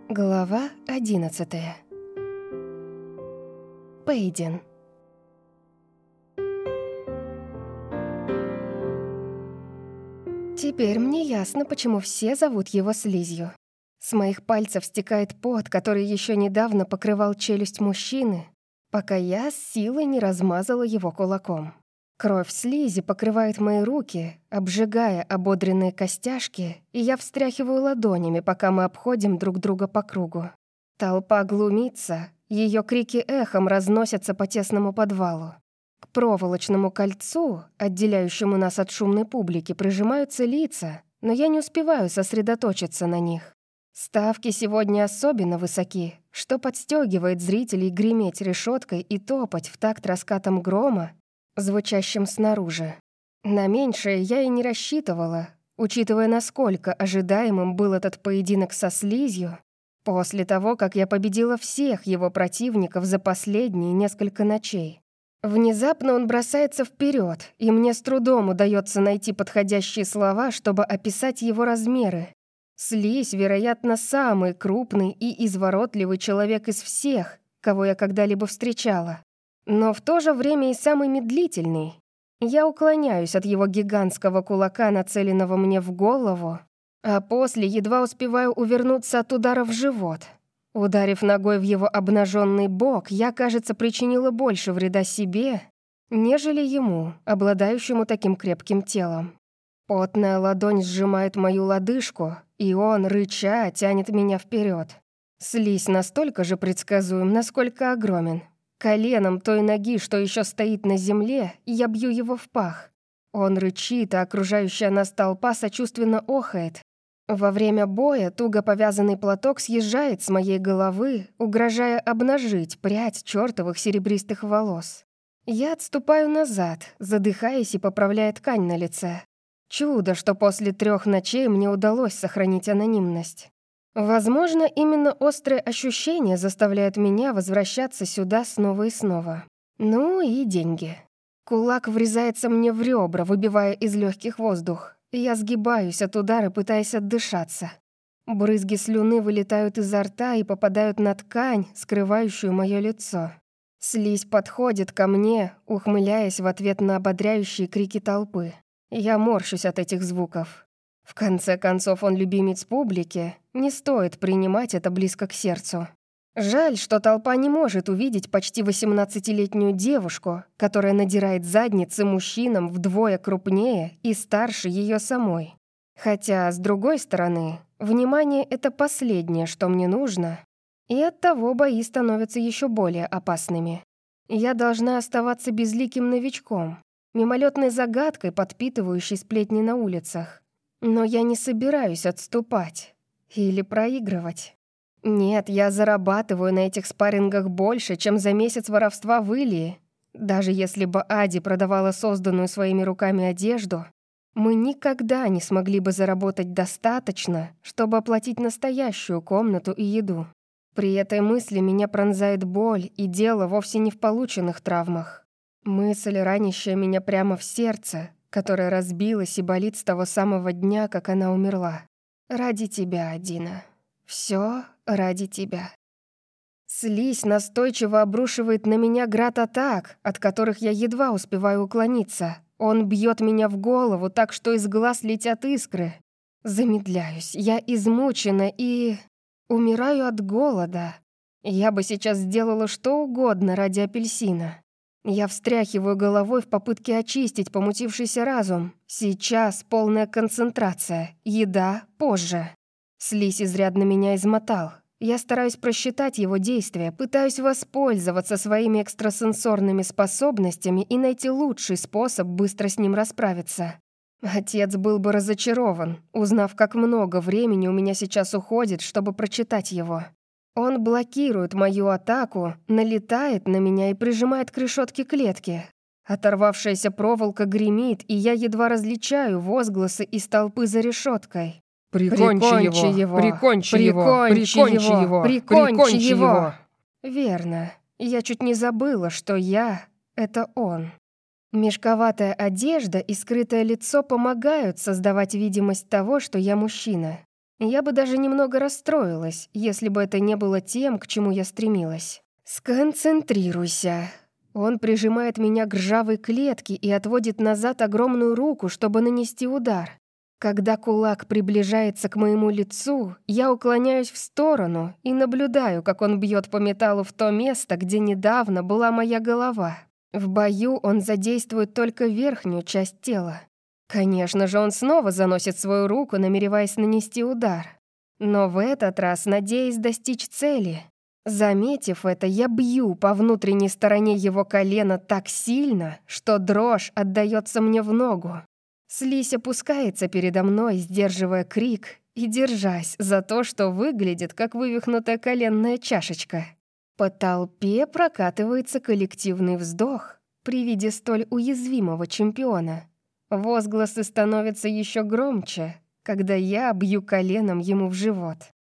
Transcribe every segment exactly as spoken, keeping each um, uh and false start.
Глава одиннадцатая. Пейден. Теперь мне ясно, почему все зовут его Слизью. С моих пальцев стекает пот, который еще недавно покрывал челюсть мужчины, пока я с силой не размазала его кулаком. Кровь слизи покрывает мои руки, обжигая ободренные костяшки, и я встряхиваю ладонями, пока мы обходим друг друга по кругу. Толпа глумится, ее крики эхом разносятся по тесному подвалу. К проволочному кольцу, отделяющему нас от шумной публики, прижимаются лица, но я не успеваю сосредоточиться на них. Ставки сегодня особенно высоки, что подстегивает зрителей греметь решеткой и топать в такт раскатом грома, звучащим снаружи. На меньшее я и не рассчитывала, учитывая, насколько ожидаемым был этот поединок со слизью, после того, как я победила всех его противников за последние несколько ночей. Внезапно он бросается вперед, и мне с трудом удается найти подходящие слова, чтобы описать его размеры. Слизь, вероятно, самый крупный и изворотливый человек из всех, кого я когда-либо встречала. Но в то же время и самый медлительный. Я уклоняюсь от его гигантского кулака, нацеленного мне в голову, а после едва успеваю увернуться от удара в живот. Ударив ногой в его обнаженный бок, я, кажется, причинила больше вреда себе, нежели ему, обладающему таким крепким телом. Потная ладонь сжимает мою лодыжку, и он, рыча, тянет меня вперед. Слизь настолько же предсказуем, насколько огромен. Коленом той ноги, что еще стоит на земле, я бью его в пах. Он рычит, а окружающая нас толпа сочувственно охает. Во время боя туго повязанный платок съезжает с моей головы, угрожая обнажить прядь чертовых серебристых волос. Я отступаю назад, задыхаясь и поправляя ткань на лице. Чудо, что после трех ночей мне удалось сохранить анонимность. Возможно, именно острые ощущения заставляют меня возвращаться сюда снова и снова. Ну и деньги. Кулак врезается мне в ребра, выбивая из легких воздух. Я сгибаюсь от удара, пытаясь отдышаться. Брызги слюны вылетают изо рта и попадают на ткань, скрывающую мое лицо. Слизь подходит ко мне, ухмыляясь в ответ на ободряющие крики толпы. Я морщусь от этих звуков. В конце концов, он любимец публики, не стоит принимать это близко к сердцу. Жаль, что толпа не может увидеть почти восемнадцатилетнюю девушку, которая надирает задницы мужчинам вдвое крупнее и старше ее самой. Хотя, с другой стороны, внимание — это последнее, что мне нужно, и оттого бои становятся еще более опасными. Я должна оставаться безликим новичком, мимолетной загадкой, подпитывающей сплетни на улицах. Но я не собираюсь отступать или проигрывать. Нет, я зарабатываю на этих спаррингах больше, чем за месяц воровства в Илии. Даже если бы Ади продавала созданную своими руками одежду, мы никогда не смогли бы заработать достаточно, чтобы оплатить настоящую комнату и еду. При этой мысли меня пронзает боль, и дело вовсе не в полученных травмах. Мысль, ранящая меня прямо в сердце, которая разбилась и болит с того самого дня, как она умерла. Ради тебя, Адина. Все ради тебя. Слизь настойчиво обрушивает на меня град атак, от которых я едва успеваю уклониться. Он бьет меня в голову так, что из глаз летят искры. Замедляюсь, я измучена и... умираю от голода. Я бы сейчас сделала что угодно ради апельсина. Я встряхиваю головой в попытке очистить помутившийся разум. Сейчас полная концентрация. Еда позже. Слизь изрядно меня измотал. Я стараюсь просчитать его действия, пытаюсь воспользоваться своими экстрасенсорными способностями и найти лучший способ быстро с ним расправиться. Отец был бы разочарован, узнав, как много времени у меня сейчас уходит, чтобы прочитать его. Он блокирует мою атаку, налетает на меня и прижимает к решетке клетки. Оторвавшаяся проволока гремит, и я едва различаю возгласы из толпы за решеткой. «Прикончи его! его! Прикончи его! Прикончи его! Прикончи его!» Верно. Я чуть не забыла, что я — это он. Мешковатая одежда и скрытое лицо помогают создавать видимость того, что я мужчина. Я бы даже немного расстроилась, если бы это не было тем, к чему я стремилась. «Сконцентрируйся». Он прижимает меня к ржавой клетке и отводит назад огромную руку, чтобы нанести удар. Когда кулак приближается к моему лицу, я уклоняюсь в сторону и наблюдаю, как он бьет по металлу в то место, где недавно была моя голова. В бою он задействует только верхнюю часть тела. Конечно же, он снова заносит свою руку, намереваясь нанести удар. Но в этот раз надеясь достичь цели. Заметив это, я бью по внутренней стороне его колена так сильно, что дрожь отдаётся мне в ногу. Слизь опускается передо мной, сдерживая крик и держась за то, что выглядит как вывихнутая коленная чашечка. По толпе прокатывается коллективный вздох при виде столь уязвимого чемпиона. Возгласы становятся еще громче, когда я бью коленом ему в живот.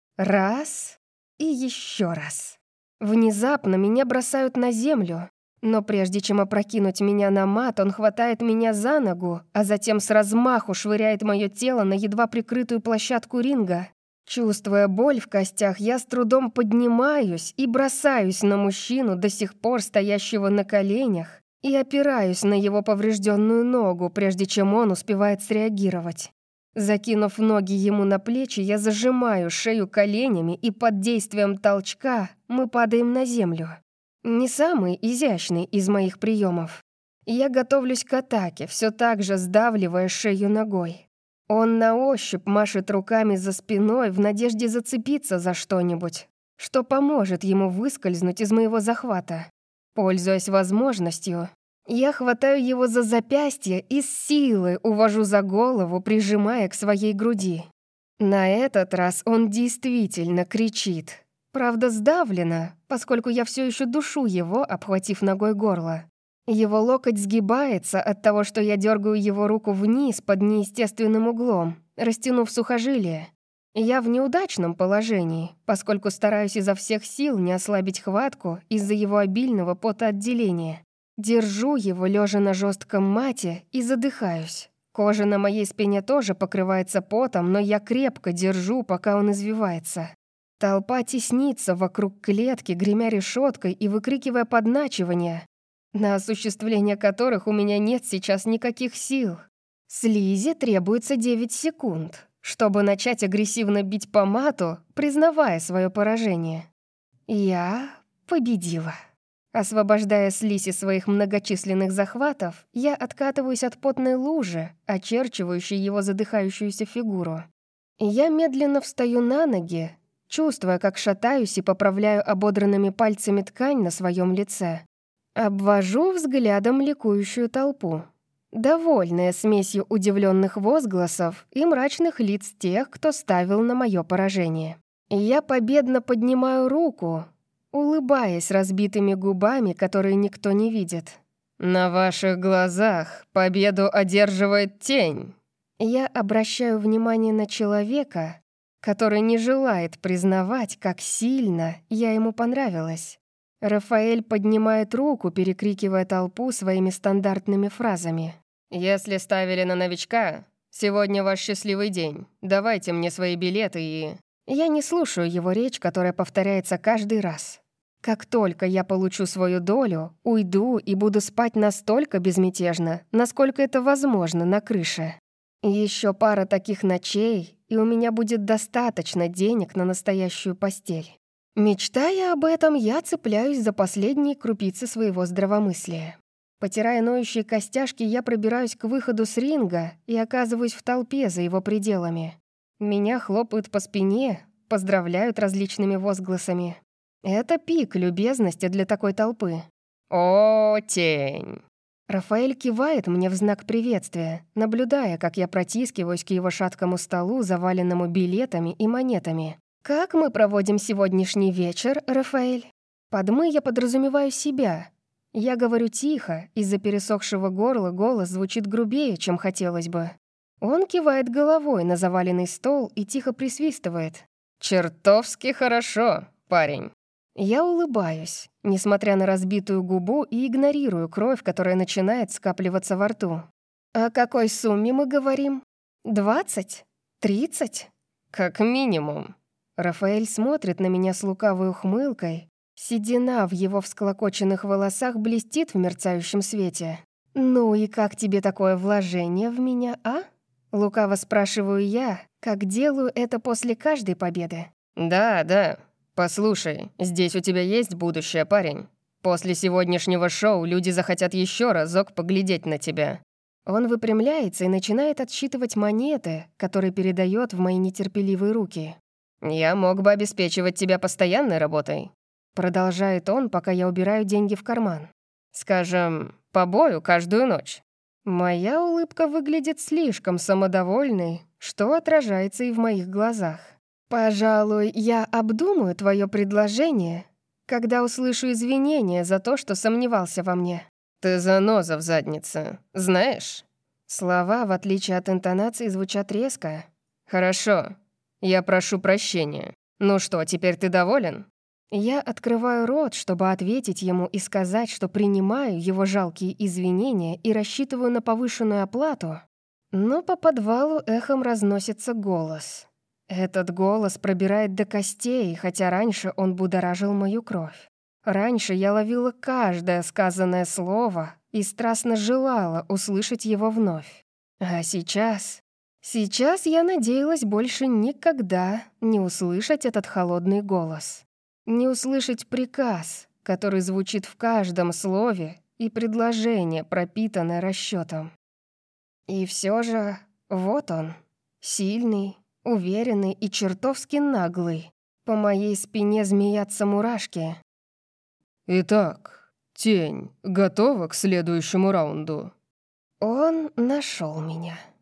Раз и еще раз. Внезапно меня бросают на землю, но прежде чем опрокинуть меня на мат, он хватает меня за ногу, а затем с размаху швыряет мое тело на едва прикрытую площадку ринга. Чувствуя боль в костях, я с трудом поднимаюсь и бросаюсь на мужчину, до сих пор стоящего на коленях, и опираюсь на его поврежденную ногу, прежде чем он успевает среагировать. Закинув ноги ему на плечи, я зажимаю шею коленями, и под действием толчка мы падаем на землю. Не самый изящный из моих приемов. Я готовлюсь к атаке, все так же сдавливая шею ногой. Он на ощупь машет руками за спиной в надежде зацепиться за что-нибудь, что поможет ему выскользнуть из моего захвата. Пользуясь возможностью, я хватаю его за запястье и с силой увожу за голову, прижимая к своей груди. На этот раз он действительно кричит. Правда, сдавленно, поскольку я все еще душу его, обхватив ногой горло. Его локоть сгибается от того, что я дергаю его руку вниз под неестественным углом, растянув сухожилие. Я в неудачном положении, поскольку стараюсь изо всех сил не ослабить хватку из-за его обильного потоотделения. Держу его, лежа на жестком мате, и задыхаюсь. Кожа на моей спине тоже покрывается потом, но я крепко держу, пока он извивается. Толпа теснится вокруг клетки, гремя решеткой и выкрикивая подначивания, на осуществление которых у меня нет сейчас никаких сил. Слизи требуется девять секунд, чтобы начать агрессивно бить по мату, признавая свое поражение. Я победила. Освобождая слизь из своих многочисленных захватов, я откатываюсь от потной лужи, очерчивающей его задыхающуюся фигуру. Я медленно встаю на ноги, чувствуя, как шатаюсь и поправляю ободранными пальцами ткань на своем лице. Обвожу взглядом ликующую толпу, довольная смесью удивленных возгласов и мрачных лиц тех, кто ставил на мое поражение. Я победно поднимаю руку, улыбаясь разбитыми губами, которые никто не видит. «На ваших глазах победу одерживает тень». Я обращаю внимание на человека, который не желает признавать, как сильно я ему понравилась. Рафаэль поднимает руку, перекрикивая толпу своими стандартными фразами. «Если ставили на новичка, сегодня ваш счастливый день. Давайте мне свои билеты и...» Я не слушаю его речь, которая повторяется каждый раз. Как только я получу свою долю, уйду и буду спать настолько безмятежно, насколько это возможно на крыше. Еще пара таких ночей, и у меня будет достаточно денег на настоящую постель. Мечтая об этом, я цепляюсь за последние крупицы своего здравомыслия. Потирая ноющие костяшки, я пробираюсь к выходу с ринга и оказываюсь в толпе за его пределами. Меня хлопают по спине, поздравляют различными возгласами. Это пик любезности для такой толпы. «О, тень!» Рафаэль кивает мне в знак приветствия, наблюдая, как я протискиваюсь к его шаткому столу, заваленному билетами и монетами. «Как мы проводим сегодняшний вечер, Рафаэль?» Под «мы» я подразумеваю себя. Я говорю тихо, из-за пересохшего горла голос звучит грубее, чем хотелось бы. Он кивает головой на заваленный стол и тихо присвистывает. «Чертовски хорошо, парень». Я улыбаюсь, несмотря на разбитую губу, и игнорирую кровь, которая начинает скапливаться во рту. «О какой сумме мы говорим? Двадцать? Тридцать? «Как минимум». Рафаэль смотрит на меня с лукавой ухмылкой. Седина в его всклокоченных волосах блестит в мерцающем свете. «Ну и как тебе такое вложение в меня, а?» Лукаво спрашиваю я, как делаю это после каждой победы. «Да, да. Послушай, здесь у тебя есть будущее, парень. После сегодняшнего шоу люди захотят еще разок поглядеть на тебя». Он выпрямляется и начинает отсчитывать монеты, которые передает в мои нетерпеливые руки. «Я мог бы обеспечивать тебя постоянной работой», — продолжает он, пока я убираю деньги в карман. «Скажем, по бою каждую ночь». Моя улыбка выглядит слишком самодовольной, что отражается и в моих глазах. «Пожалуй, я обдумаю твое предложение, когда услышу извинения за то, что сомневался во мне». «Ты заноза в заднице, знаешь?» Слова, в отличие от интонации, звучат резко. «Хорошо, я прошу прощения. Ну что, теперь ты доволен?» Я открываю рот, чтобы ответить ему и сказать, что принимаю его жалкие извинения и рассчитываю на повышенную оплату, но по подвалу эхом разносится голос. Этот голос пробирает до костей, хотя раньше он будоражил мою кровь. Раньше я ловила каждое сказанное слово и страстно желала услышать его вновь. А сейчас... Сейчас я надеялась больше никогда не услышать этот холодный голос. Не услышать приказ, который звучит в каждом слове, и предложение, пропитанное расчетом. И все же вот он, сильный, уверенный и чертовски наглый. По моей спине змеятся мурашки. «Итак, тень готова к следующему раунду?» Он нашел меня.